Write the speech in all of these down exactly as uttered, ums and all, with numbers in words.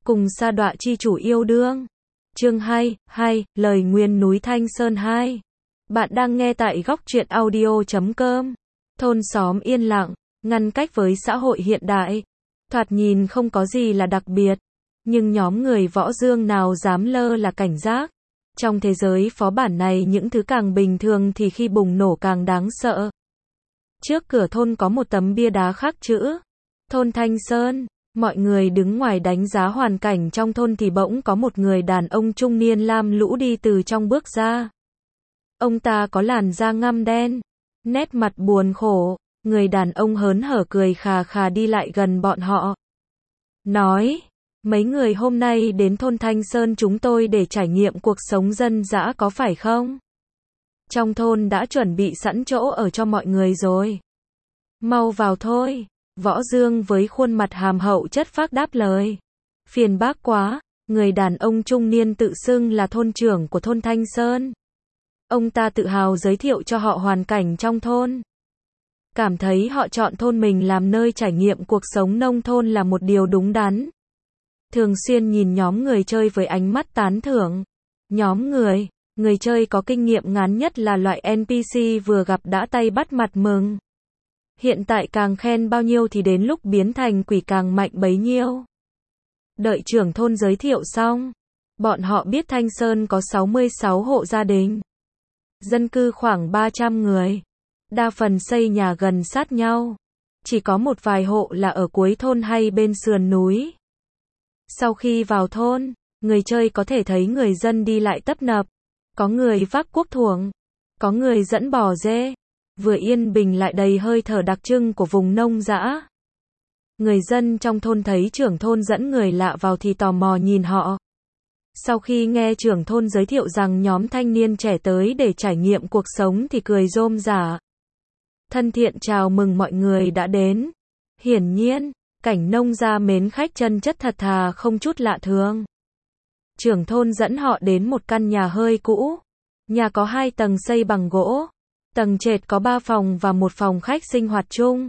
cùng sa đọa chi chủ yêu đương. Chương hai, hai, lời nguyền núi Thanh Sơn hai. Bạn đang nghe tại góc truyện audio chấm com. Thôn xóm yên lặng, ngăn cách với xã hội hiện đại. Thoạt nhìn không có gì là đặc biệt, nhưng nhóm người Võ Dương nào dám lơ là cảnh giác. Trong thế giới phó bản này những thứ càng bình thường thì khi bùng nổ càng đáng sợ. Trước cửa thôn có một tấm bia đá khắc chữ Thôn Thanh Sơn. Mọi người đứng ngoài đánh giá hoàn cảnh trong thôn thì bỗng có một người đàn ông trung niên lam lũ đi từ trong bước ra. Ông ta có làn da ngăm đen, nét mặt buồn khổ, người đàn ông hớn hở cười khà khà đi lại gần bọn họ. Nói, mấy người hôm nay đến thôn Thanh Sơn chúng tôi để trải nghiệm cuộc sống dân dã có phải không? Trong thôn đã chuẩn bị sẵn chỗ ở cho mọi người rồi. Mau vào thôi. Võ Dương với khuôn mặt hàm hậu chất phác đáp lời. Phiền bác quá, người đàn ông trung niên tự xưng là thôn trưởng của thôn Thanh Sơn. Ông ta tự hào giới thiệu cho họ hoàn cảnh trong thôn. Cảm thấy họ chọn thôn mình làm nơi trải nghiệm cuộc sống nông thôn là một điều đúng đắn. Thường xuyên nhìn nhóm người chơi với ánh mắt tán thưởng. Nhóm người, người chơi có kinh nghiệm ngắn nhất là loại en pê xê vừa gặp đã tay bắt mặt mừng. Hiện tại càng khen bao nhiêu thì đến lúc biến thành quỷ càng mạnh bấy nhiêu. Đợi trưởng thôn giới thiệu xong, bọn họ biết Thanh Sơn có sáu mươi sáu hộ gia đình. Dân cư khoảng ba trăm người. Đa phần xây nhà gần sát nhau. Chỉ có một vài hộ là ở cuối thôn hay bên sườn núi. Sau khi vào thôn, người chơi có thể thấy người dân đi lại tấp nập. Có người vác cuốc thuồng, có người dẫn bò dê. Vừa yên bình lại đầy hơi thở đặc trưng của vùng nông dã. Người dân trong thôn thấy trưởng thôn dẫn người lạ vào thì tò mò nhìn họ. Sau khi nghe trưởng thôn giới thiệu rằng nhóm thanh niên trẻ tới để trải nghiệm cuộc sống thì cười rôm rả. Thân thiện chào mừng mọi người đã đến. Hiển nhiên, cảnh nông gia mến khách chân chất thật thà không chút lạ thường. Trưởng thôn dẫn họ đến một căn nhà hơi cũ. Nhà có hai tầng xây bằng gỗ. Tầng trệt có ba phòng và một phòng khách sinh hoạt chung.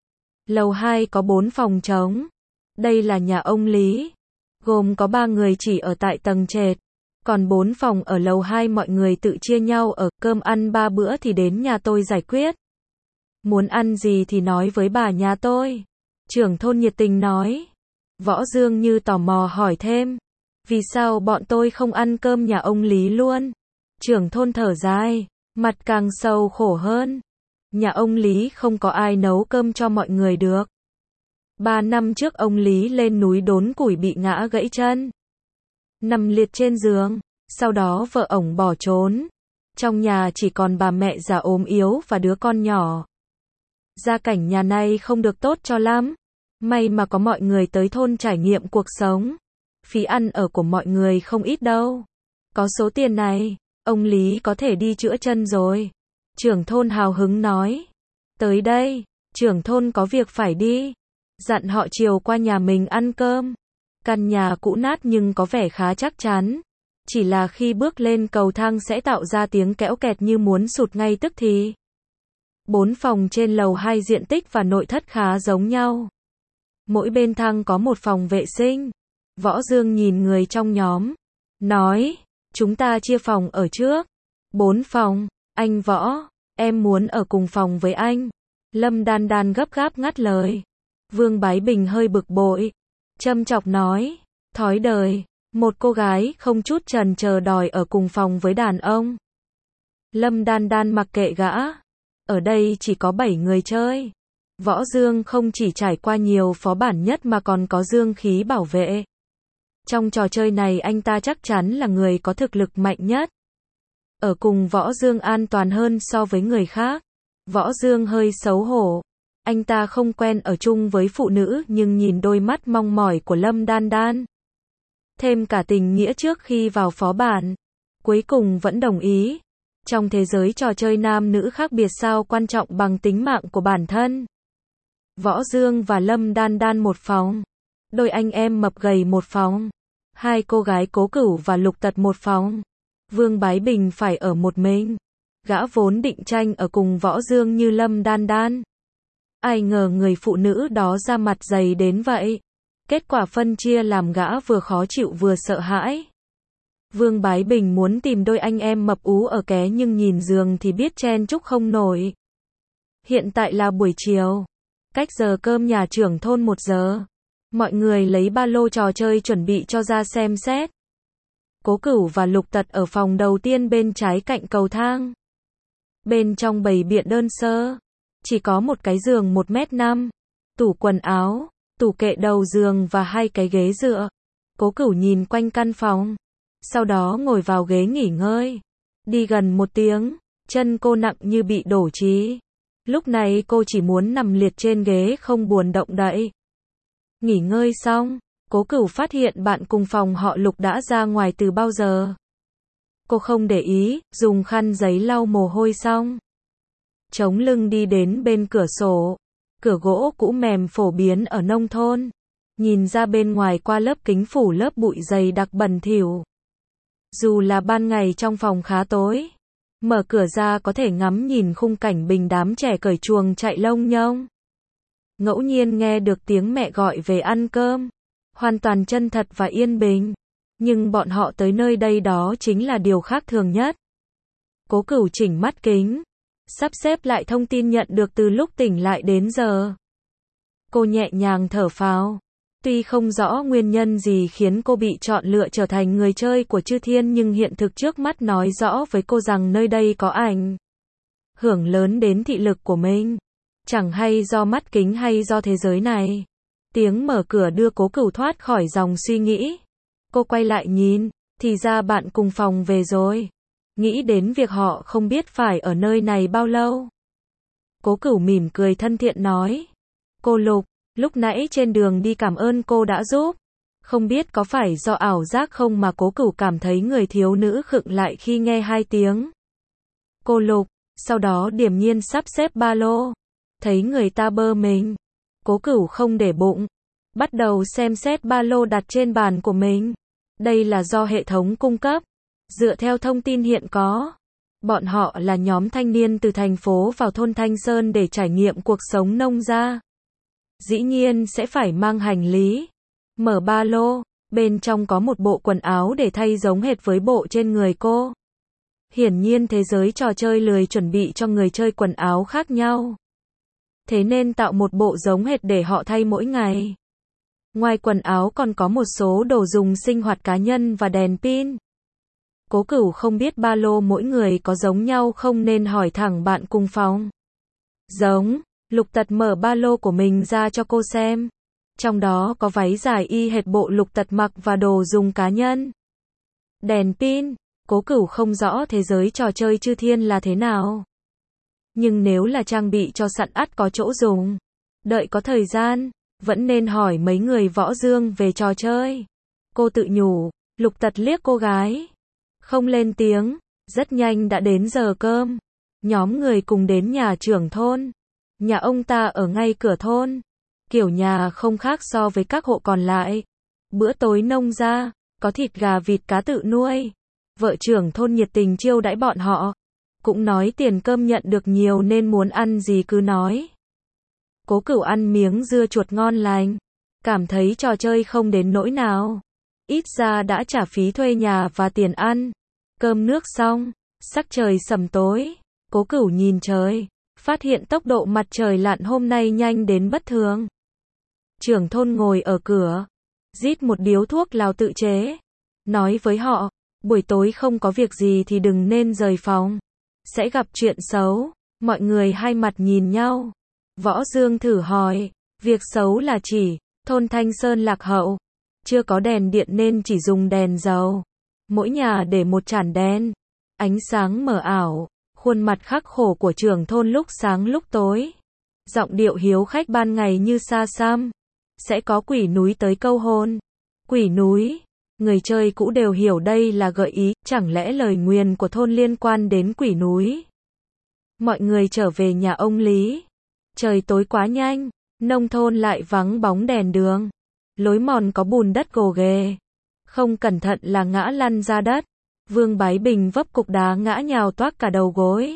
Lầu hai có bốn phòng trống. Đây là nhà ông Lý. Gồm có ba người chỉ ở tại tầng trệt. Còn bốn phòng ở lầu hai mọi người tự chia nhau ở, cơm ăn ba bữa thì đến nhà tôi giải quyết. Muốn ăn gì thì nói với bà nhà tôi. Trưởng thôn nhiệt tình nói. Võ Dương như tò mò hỏi thêm. Vì sao bọn tôi không ăn cơm nhà ông Lý luôn? Trưởng thôn thở dài. Mặt càng sâu khổ hơn. Nhà ông Lý không có ai nấu cơm cho mọi người được. Ba năm trước ông Lý lên núi đốn củi bị ngã gãy chân. Nằm liệt trên giường. Sau đó vợ ổng bỏ trốn. Trong nhà chỉ còn bà mẹ già ốm yếu và đứa con nhỏ. Gia cảnh nhà này không được tốt cho lắm. May mà có mọi người tới thôn trải nghiệm cuộc sống. Phí ăn ở của mọi người không ít đâu. Có số tiền này, ông Lý có thể đi chữa chân rồi. Trưởng thôn hào hứng nói. Tới đây, trưởng thôn có việc phải đi. Dặn họ chiều qua nhà mình ăn cơm. Căn nhà cũ nát nhưng có vẻ khá chắc chắn. Chỉ là khi bước lên cầu thang sẽ tạo ra tiếng kẽo kẹt như muốn sụt ngay tức thì. Bốn phòng trên lầu hai diện tích và nội thất khá giống nhau. Mỗi bên thang có một phòng vệ sinh. Võ Dương nhìn người trong nhóm. Nói. Chúng ta chia phòng ở trước. Bốn phòng. Anh Võ, em muốn ở cùng phòng với anh. Lâm Đan Đan gấp gáp ngắt lời. Vương Bái Bình hơi bực bội. Châm chọc nói. Thói đời. Một cô gái không chút chần chờ đòi ở cùng phòng với đàn ông. Lâm Đan Đan mặc kệ gã. Ở đây chỉ có bảy người chơi. Võ Dương không chỉ trải qua nhiều phó bản nhất mà còn có dương khí bảo vệ. Trong trò chơi này anh ta chắc chắn là người có thực lực mạnh nhất. Ở cùng Võ Dương an toàn hơn so với người khác. Võ Dương hơi xấu hổ. Anh ta không quen ở chung với phụ nữ nhưng nhìn đôi mắt mong mỏi của Lâm Đan Đan. Thêm cả tình nghĩa trước khi vào phó bản. Cuối cùng vẫn đồng ý. Trong thế giới trò chơi nam nữ khác biệt sao quan trọng bằng tính mạng của bản thân. Võ Dương và Lâm Đan Đan một phòng. Đôi anh em mập gầy một phòng. Hai cô gái Cố Cửu và Lục Tật một phòng. Vương Bái Bình phải ở một mình. Gã vốn định tranh ở cùng Võ Dương như Lâm Đan Đan. Ai ngờ người phụ nữ đó ra mặt dày đến vậy. Kết quả phân chia làm gã vừa khó chịu vừa sợ hãi. Vương Bái Bình muốn tìm đôi anh em mập ú ở ké nhưng nhìn giường thì biết chen chúc không nổi. Hiện tại là buổi chiều, cách giờ cơm nhà trưởng thôn một giờ. Mọi người lấy ba lô trò chơi chuẩn bị cho ra xem xét. Cố Cửu và Lục Tật ở phòng đầu tiên bên trái cạnh cầu thang. Bên trong bày biện đơn sơ, chỉ có một cái giường một mét năm, tủ quần áo, tủ kệ đầu giường và hai cái ghế dựa. Cố Cửu nhìn quanh căn phòng, sau đó ngồi vào ghế nghỉ ngơi. Đi gần một tiếng, chân cô nặng như bị đổ trí. Lúc này cô chỉ muốn nằm liệt trên ghế không buồn động đậy. Nghỉ ngơi xong, Cố Cửu phát hiện bạn cùng phòng họ Lục đã ra ngoài từ bao giờ. Cô không để ý, dùng khăn giấy lau mồ hôi xong, chống lưng đi đến bên cửa sổ. Cửa gỗ cũ mềm phổ biến ở nông thôn. Nhìn ra bên ngoài qua lớp kính phủ lớp bụi dày đặc bẩn thỉu. Dù là ban ngày trong phòng khá tối, mở cửa ra có thể ngắm nhìn khung cảnh bình đám trẻ cởi chuồng chạy lông nhông. Ngẫu nhiên nghe được tiếng mẹ gọi về ăn cơm. Hoàn toàn chân thật và yên bình. Nhưng bọn họ tới nơi đây đó chính là điều khác thường nhất. Cố Cửu chỉnh mắt kính, sắp xếp lại thông tin nhận được từ lúc tỉnh lại đến giờ. Cô nhẹ nhàng thở phào. Tuy không rõ nguyên nhân gì khiến cô bị chọn lựa trở thành người chơi của Chư Thiên nhưng hiện thực trước mắt nói rõ với cô rằng nơi đây có ảnh hưởng lớn đến thị lực của mình. Chẳng hay do mắt kính hay do thế giới này. Tiếng mở cửa đưa Cố Cửu thoát khỏi dòng suy nghĩ. Cô quay lại nhìn, thì ra bạn cùng phòng về rồi. Nghĩ đến việc họ không biết phải ở nơi này bao lâu. Cố Cửu mỉm cười thân thiện nói. Cô Lục, lúc nãy trên đường đi cảm ơn cô đã giúp. Không biết có phải do ảo giác không mà Cố Cửu cảm thấy người thiếu nữ khựng lại khi nghe hai tiếng cô Lục, sau đó điềm nhiên sắp xếp ba lô. Thấy người ta bơ mình, Cố Cửu không để bụng, bắt đầu xem xét ba lô đặt trên bàn của mình. Đây là do hệ thống cung cấp. Dựa theo thông tin hiện có, bọn họ là nhóm thanh niên từ thành phố vào thôn Thanh Sơn để trải nghiệm cuộc sống nông gia. Dĩ nhiên sẽ phải mang hành lý. Mở ba lô, bên trong có một bộ quần áo để thay giống hệt với bộ trên người cô. Hiển nhiên thế giới trò chơi lười chuẩn bị cho người chơi quần áo khác nhau. Thế nên tạo một bộ giống hệt để họ thay mỗi ngày. Ngoài quần áo còn có một số đồ dùng sinh hoạt cá nhân và đèn pin. Cố Cửu không biết ba lô mỗi người có giống nhau không nên hỏi thẳng bạn cùng phòng. Giống. Lục Tật mở ba lô của mình ra cho cô xem. Trong đó có váy dài y hệt bộ Lục Tật mặc và đồ dùng cá nhân. Đèn pin. Cố Cửu không rõ thế giới trò chơi Chư Thiên là thế nào. Nhưng nếu là trang bị cho sẵn ắt có chỗ dùng. Đợi có thời gian, vẫn nên hỏi mấy người võ dương về trò chơi. Cô tự nhủ. Lục Tật liếc cô gái. Không lên tiếng. Rất nhanh đã đến giờ cơm. Nhóm người cùng đến nhà trưởng thôn. Nhà ông ta ở ngay cửa thôn. Kiểu nhà không khác so với các hộ còn lại. Bữa tối nông gia, có thịt gà vịt cá tự nuôi. Vợ trưởng thôn nhiệt tình chiêu đãi bọn họ. Cũng nói tiền cơm nhận được nhiều nên muốn ăn gì cứ nói. Cố Cửu ăn miếng dưa chuột ngon lành. Cảm thấy trò chơi không đến nỗi nào. Ít ra đã trả phí thuê nhà và tiền ăn. Cơm nước xong, sắc trời sầm tối. Cố Cửu nhìn trời, phát hiện tốc độ mặt trời lặn hôm nay nhanh đến bất thường. Trưởng thôn ngồi ở cửa, rít một điếu thuốc lào tự chế. Nói với họ, buổi tối không có việc gì thì đừng nên rời phòng. Sẽ gặp chuyện xấu. Mọi người hai mặt nhìn nhau. Võ Dương thử hỏi, việc xấu là chỉ, thôn Thanh Sơn lạc hậu. Chưa có đèn điện nên chỉ dùng đèn dầu. Mỗi nhà để một chản đèn. Ánh sáng mờ ảo. Khuôn mặt khắc khổ của trưởng thôn lúc sáng lúc tối. Giọng điệu hiếu khách ban ngày như xa xăm. Sẽ có quỷ núi tới câu hôn. Quỷ núi. Người chơi cũ đều hiểu đây là gợi ý. Chẳng lẽ lời nguyền của thôn liên quan đến quỷ núi. Mọi người trở về nhà ông Lý. Trời tối quá nhanh. Nông thôn lại vắng bóng đèn đường. Lối mòn có bùn đất gồ ghề. Không cẩn thận là ngã lăn ra đất. Vương Bái Bình vấp cục đá ngã nhào toác cả đầu gối.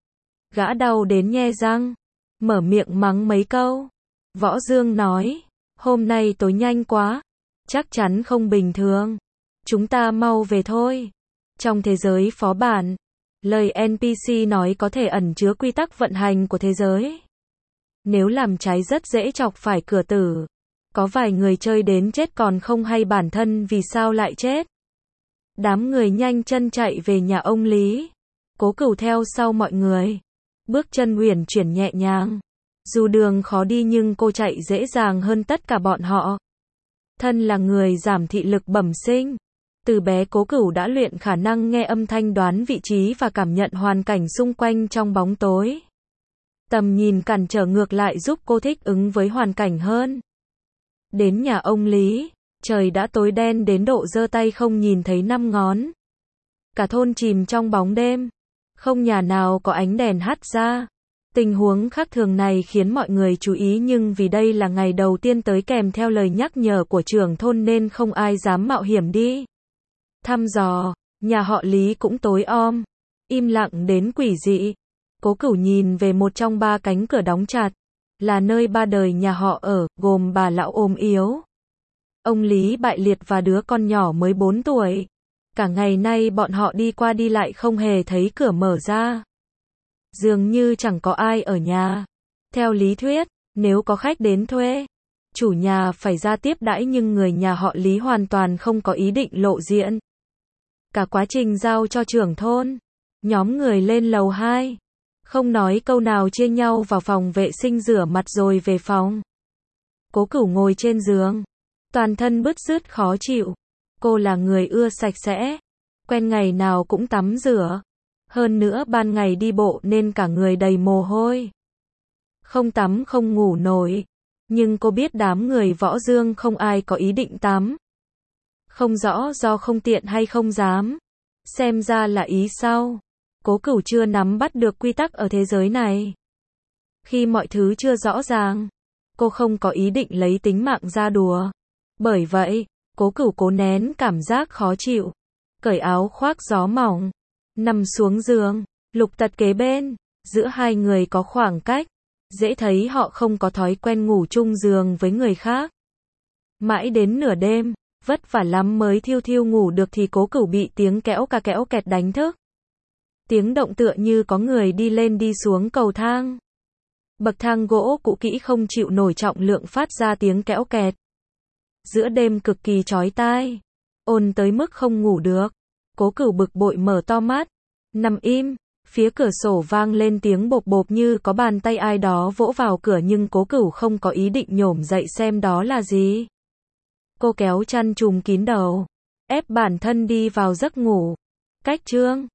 Gã đau đến nhe răng. Mở miệng mắng mấy câu. Võ Dương nói. Hôm nay tối nhanh quá. Chắc chắn không bình thường. Chúng ta mau về thôi. Trong thế giới phó bản, lời en pê xê nói có thể ẩn chứa quy tắc vận hành của thế giới. Nếu làm trái rất dễ chọc phải cửa tử. Có vài người chơi đến chết còn không hay bản thân vì sao lại chết. Đám người nhanh chân chạy về nhà ông Lý. Cố Cửu theo sau mọi người. Bước chân uyển chuyển nhẹ nhàng. Dù đường khó đi nhưng cô chạy dễ dàng hơn tất cả bọn họ. Thân là người giảm thị lực bẩm sinh. Từ bé Cố Cửu đã luyện khả năng nghe âm thanh, đoán vị trí và cảm nhận hoàn cảnh xung quanh trong bóng tối. Tầm nhìn cản trở ngược lại giúp cô thích ứng với hoàn cảnh hơn. Đến nhà ông Lý, trời đã tối đen đến độ giơ tay không nhìn thấy năm ngón. Cả thôn chìm trong bóng đêm, không nhà nào có ánh đèn hắt ra. Tình huống khác thường này khiến mọi người chú ý nhưng vì đây là ngày đầu tiên tới kèm theo lời nhắc nhở của trưởng thôn nên không ai dám mạo hiểm đi thăm dò. Nhà họ Lý cũng tối om, im lặng đến quỷ dị. Cố Cửu nhìn về một trong ba cánh cửa đóng chặt, là nơi ba đời nhà họ ở, gồm bà lão ốm yếu, ông Lý bại liệt và đứa con nhỏ mới bốn tuổi. Cả ngày nay bọn họ đi qua đi lại không hề thấy cửa mở ra. Dường như chẳng có ai ở nhà. Theo lý thuyết, nếu có khách đến thuê, chủ nhà phải ra tiếp đãi nhưng người nhà họ Lý hoàn toàn không có ý định lộ diện. Cả quá trình giao cho trưởng thôn, nhóm người lên lầu hai, không nói câu nào chia nhau vào phòng vệ sinh rửa mặt rồi về phòng. Cố Cửu ngồi trên giường, toàn thân bứt rứt khó chịu. Cô là người ưa sạch sẽ, quen ngày nào cũng tắm rửa. Hơn nữa ban ngày đi bộ nên cả người đầy mồ hôi. Không tắm không ngủ nổi. Nhưng cô biết đám người Võ Dương không ai có ý định tắm. Không rõ do không tiện hay không dám. Xem ra là ý sau. Cố Cửu chưa nắm bắt được quy tắc ở thế giới này. Khi mọi thứ chưa rõ ràng, cô không có ý định lấy tính mạng ra đùa. Bởi vậy, Cố Cửu cố nén cảm giác khó chịu, cởi áo khoác gió mỏng, nằm xuống giường. Lục Tật kế bên, giữa hai người có khoảng cách, dễ thấy họ không có thói quen ngủ chung giường với người khác. Mãi đến nửa đêm, vất vả lắm mới thiêu thiêu ngủ được thì Cố Cửu bị tiếng kéo cà kéo kẹt đánh thức. Tiếng động tựa như có người đi lên đi xuống cầu thang. Bậc thang gỗ cũ kỹ không chịu nổi trọng lượng phát ra tiếng kéo kẹt. Giữa đêm cực kỳ chói tai, ồn tới mức không ngủ được. Cố Cửu bực bội mở to mắt, nằm im. Phía cửa sổ vang lên tiếng bộp bộp như có bàn tay ai đó vỗ vào cửa nhưng Cố Cửu không có ý định nhổm dậy xem đó là gì. Cô kéo chăn trùm kín đầu, ép bản thân đi vào giấc ngủ. Cách chương